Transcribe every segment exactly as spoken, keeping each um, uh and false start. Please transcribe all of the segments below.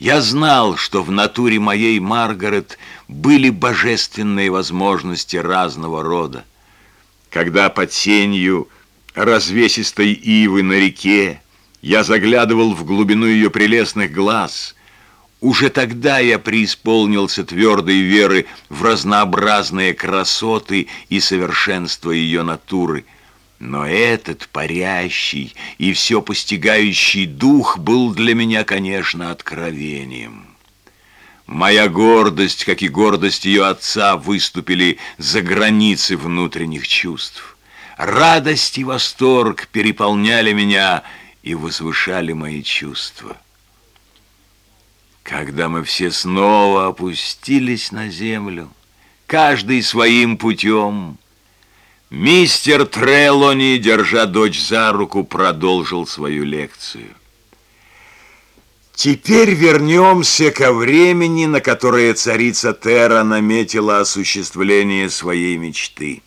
Я знал, что в натуре моей Маргарет были божественные возможности разного рода. Когда под сенью развесистой ивы на реке я заглядывал в глубину ее прелестных глаз, уже тогда я преисполнился твердой веры в разнообразные красоты и совершенство ее натуры. Но этот парящий и все постигающий дух был для меня, конечно, откровением. Моя гордость, как и гордость ее отца, выступили за границы внутренних чувств. Радость и восторг переполняли меня и возвышали мои чувства. Когда мы все снова опустились на землю, каждый своим путем, мистер Трелони, держа дочь за руку, продолжил свою лекцию. Теперь вернемся ко времени, на которое царица Терра наметила осуществление своей мечты.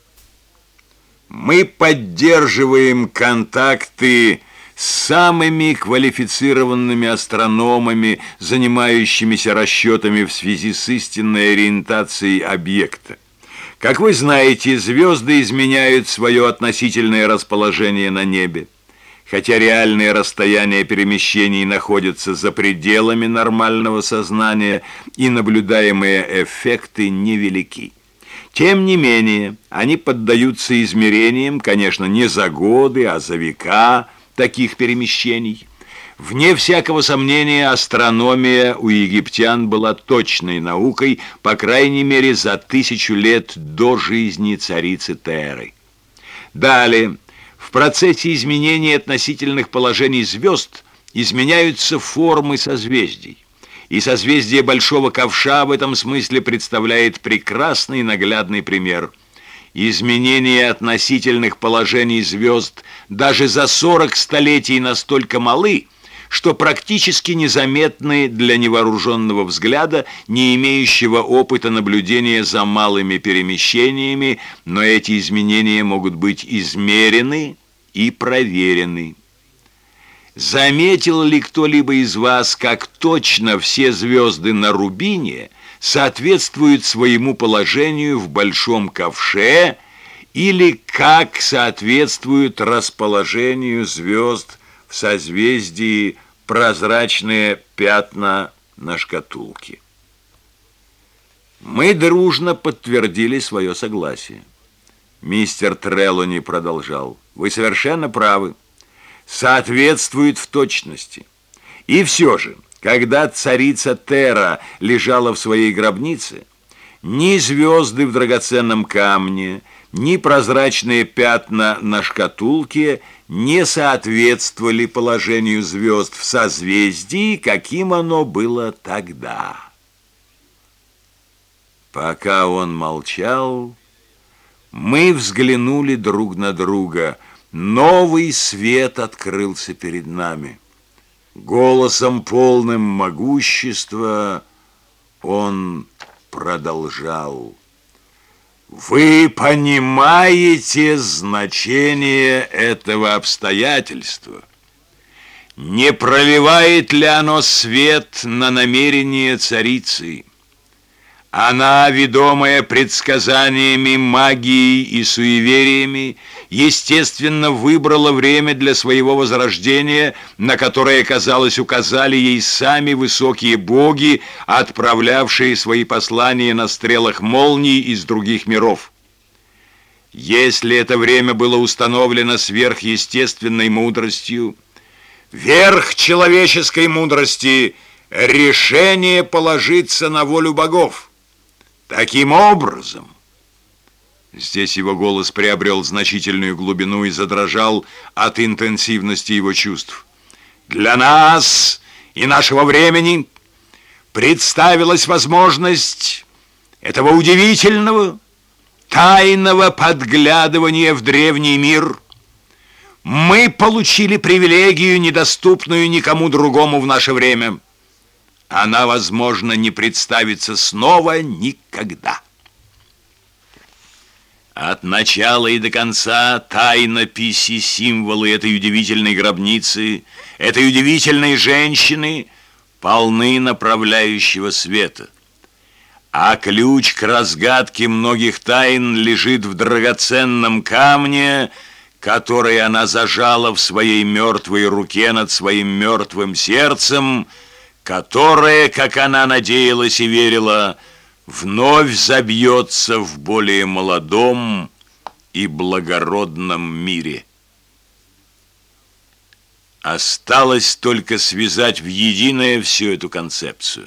Мы поддерживаем контакты с самыми квалифицированными астрономами, занимающимися расчетами в связи с истинной ориентацией объекта. Как вы знаете, звезды изменяют свое относительное расположение на небе. Хотя реальные расстояния перемещений находятся за пределами нормального сознания, и наблюдаемые эффекты невелики. Тем не менее, они поддаются измерениям, конечно, не за годы, а за века таких перемещений. Вне всякого сомнения, астрономия у египтян была точной наукой, по крайней мере, за тысячу лет до жизни царицы Терры. Далее, в процессе изменения относительных положений звезд изменяются формы созвездий. И созвездие Большого Ковша в этом смысле представляет прекрасный наглядный пример. Изменения относительных положений звезд даже за сорок столетий настолько малы, что практически незаметны для невооруженного взгляда, не имеющего опыта наблюдения за малыми перемещениями, но эти изменения могут быть измерены и проверены. Заметил ли кто-либо из вас, как точно все звезды на рубине соответствуют своему положению в Большом Ковше, или как соответствуют расположению звезд в созвездии прозрачные пятна на шкатулке? Мы дружно подтвердили свое согласие. Мистер Трелони продолжал: «Вы совершенно правы. Соответствует в точности. И все же, когда царица Терра лежала в своей гробнице, ни звезды в драгоценном камне, ни прозрачные пятна на шкатулке не соответствовали положению звезд в созвездии, каким оно было тогда». Пока он молчал, мы взглянули друг на друга. Новый свет открылся перед нами. Голосом, полным могущества, он продолжал: «Вы понимаете значение этого обстоятельства? Не проливает ли оно свет на намерения царицы? Она, ведомая предсказаниями, магией и суевериями, естественно, выбрала время для своего возрождения, на которое, казалось, указали ей сами высокие боги, отправлявшие свои послания на стрелах молний из других миров. Если это время было установлено сверхъестественной мудростью, верх человеческой мудрости — решение положиться на волю богов. Таким образом, здесь его голос приобрел значительную глубину и задрожал от интенсивности его чувств, для нас и нашего времени представилась возможность этого удивительного, тайного подглядывания в древний мир. Мы получили привилегию, недоступную никому другому в наше время. Она, возможно, не представится снова никогда. От начала и до конца тайнописи, символы этой удивительной гробницы, этой удивительной женщины полны направляющего света. А ключ к разгадке многих тайн лежит в драгоценном камне, который она зажала в своей мертвой руке над своим мертвым сердцем, которое, как она надеялась и верила, вновь забьется в более молодом и благородном мире. Осталось только связать в единое всю эту концепцию.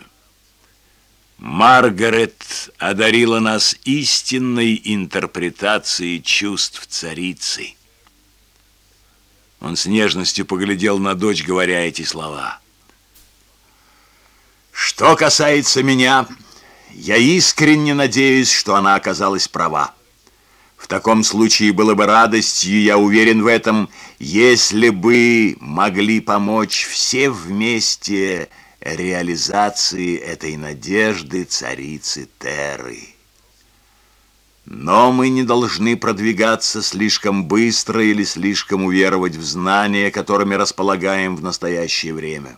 Маргарет одарила нас истинной интерпретацией чувств царицы. Он с нежностью поглядел на дочь, говоря эти слова. Что касается меня, я искренне надеюсь, что она оказалась права. В таком случае было бы радостью, я уверен в этом, если бы могли помочь все вместе реализации этой надежды царицы Терры. Но мы не должны продвигаться слишком быстро или слишком уверовать в знания, которыми располагаем в настоящее время.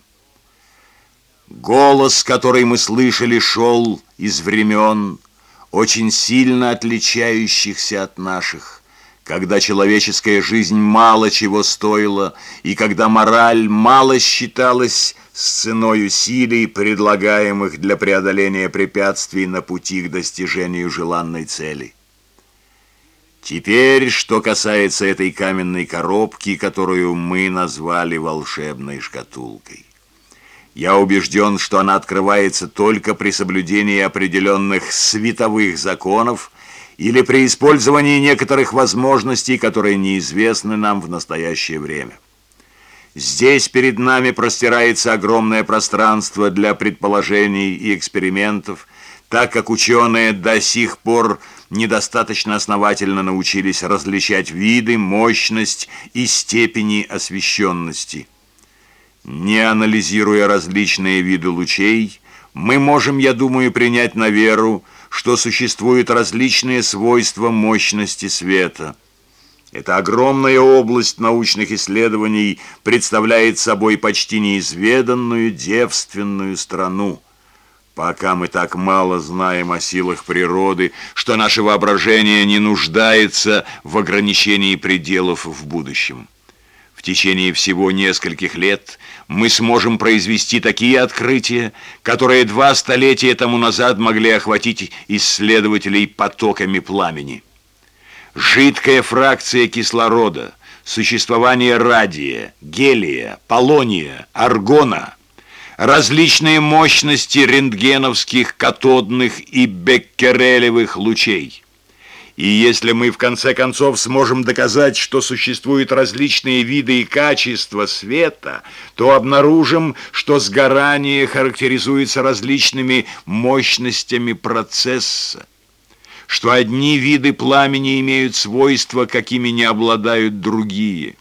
Голос, который мы слышали, шел из времен, очень сильно отличающихся от наших, когда человеческая жизнь мало чего стоила, и когда мораль мало считалась с ценой усилий, предлагаемых для преодоления препятствий на пути к достижению желанной цели. Теперь, что касается этой каменной коробки, которую мы назвали волшебной шкатулкой. Я убежден, что она открывается только при соблюдении определенных световых законов или при использовании некоторых возможностей, которые неизвестны нам в настоящее время. Здесь перед нами простирается огромное пространство для предположений и экспериментов, так как ученые до сих пор недостаточно основательно научились различать виды, мощность и степени освещенности. Не анализируя различные виды лучей, мы можем, я думаю, принять на веру, что существуют различные свойства мощности света. Эта огромная область научных исследований представляет собой почти неизведанную девственную страну. Пока мы так мало знаем о силах природы, что наше воображение не нуждается в ограничении пределов в будущем. В течение всего нескольких лет мы сможем произвести такие открытия, которые два столетия тому назад могли охватить исследователей потоками пламени. Жидкая фракция кислорода, существование радия, гелия, полония, аргона, различные мощности рентгеновских, катодных и беккерелевых лучей. И если мы в конце концов сможем доказать, что существуют различные виды и качества света, то обнаружим, что сгорание характеризуется различными мощностями процесса, что одни виды пламени имеют свойства, какими не обладают другие.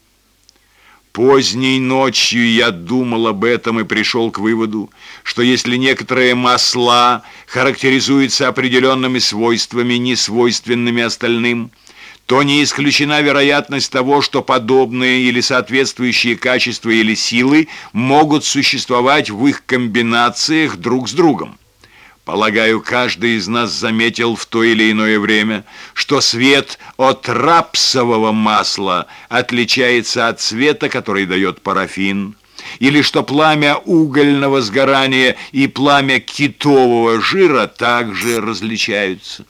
Поздней ночью я думал об этом и пришел к выводу, что если некоторые масла характеризуются определенными свойствами, не свойственными остальным, то не исключена вероятность того, что подобные или соответствующие качества или силы могут существовать в их комбинациях друг с другом. Полагаю, каждый из нас заметил в то или иное время, что свет от рапсового масла отличается от света, который дает парафин, или что пламя угольного сгорания и пламя китового жира также различаются.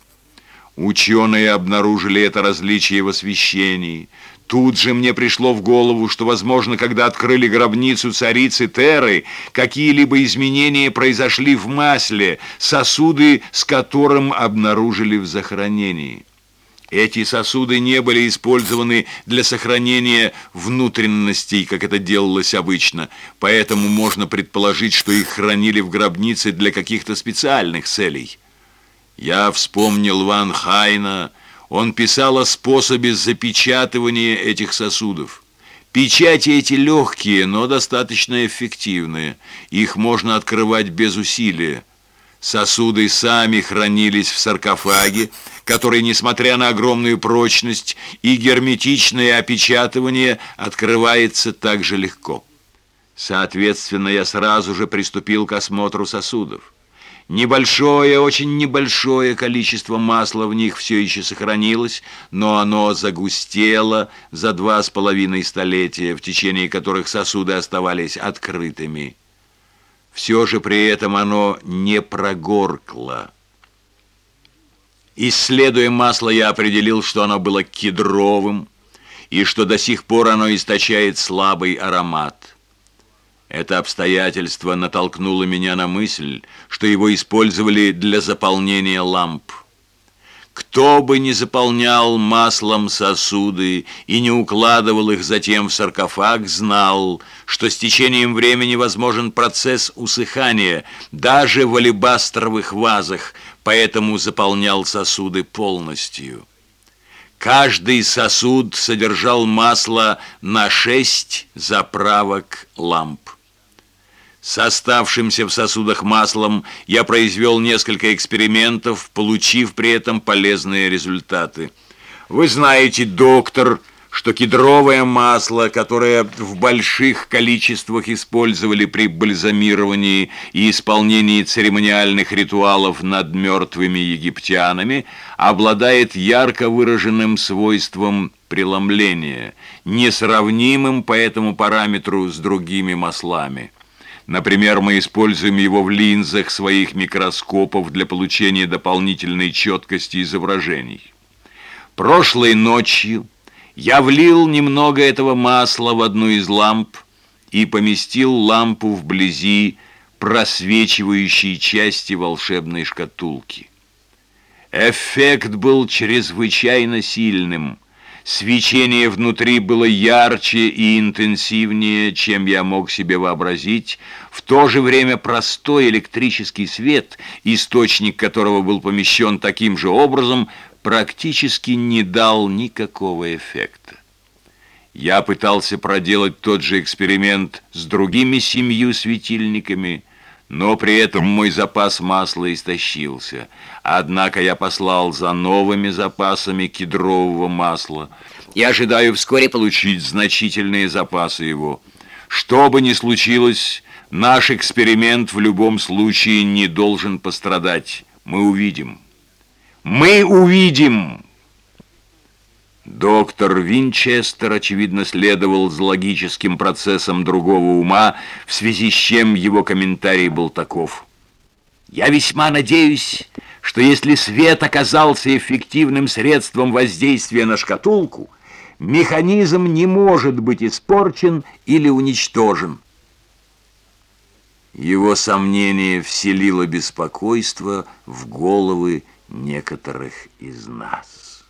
Ученые обнаружили это различие в освещении. Тут же мне пришло в голову, что, возможно, когда открыли гробницу царицы Терры, какие-либо изменения произошли в масле, сосуды с которым обнаружили в захоронении. Эти сосуды не были использованы для сохранения внутренностей, как это делалось обычно, поэтому можно предположить, что их хранили в гробнице для каких-то специальных целей. Я вспомнил Ван Хайна. Он писал о способе запечатывания этих сосудов. Печати эти легкие, но достаточно эффективные. Их можно открывать без усилия. Сосуды сами хранились в саркофаге, который, несмотря на огромную прочность и герметичное опечатывание, открывается так же легко. Соответственно, я сразу же приступил к осмотру сосудов. Небольшое, очень небольшое количество масла в них все еще сохранилось, но оно загустело за два с половиной столетия, в течение которых сосуды оставались открытыми. Все же при этом оно не прогоркло. Исследуя масло, я определил, что оно было кедровым, и что до сих пор оно источает слабый аромат. Это обстоятельство натолкнуло меня на мысль, что его использовали для заполнения ламп. Кто бы ни заполнял маслом сосуды и не укладывал их затем в саркофаг, знал, что с течением времени возможен процесс усыхания даже в алебастровых вазах, поэтому заполнял сосуды полностью. Каждый сосуд содержал масло на шесть заправок ламп. С оставшимся в сосудах маслом я произвел несколько экспериментов, получив при этом полезные результаты. Вы знаете, доктор, что кедровое масло, которое в больших количествах использовали при бальзамировании и исполнении церемониальных ритуалов над мертвыми египтянами, обладает ярко выраженным свойством преломления, несравнимым по этому параметру с другими маслами. Например, мы используем его в линзах своих микроскопов для получения дополнительной четкости изображений. Прошлой ночью я влил немного этого масла в одну из ламп и поместил лампу вблизи просвечивающей части волшебной шкатулки. Эффект был чрезвычайно сильным. Свечение внутри было ярче и интенсивнее, чем я мог себе вообразить. В то же время простой электрический свет, источник которого был помещен таким же образом, практически не дал никакого эффекта. Я пытался проделать тот же эксперимент с другими семью светильниками, но при этом мой запас масла истощился. Однако я послал за новыми запасами кедрового масла и ожидаю вскоре получить значительные запасы его. Что бы ни случилось, наш эксперимент в любом случае не должен пострадать. Мы увидим. Мы увидим! Доктор Винчестер, очевидно, следовал за логическим процессом другого ума, в связи с чем его комментарий был таков. «Я весьма надеюсь, что если свет оказался эффективным средством воздействия на шкатулку, механизм не может быть испорчен или уничтожен». Его сомнение вселило беспокойство в головы некоторых из нас.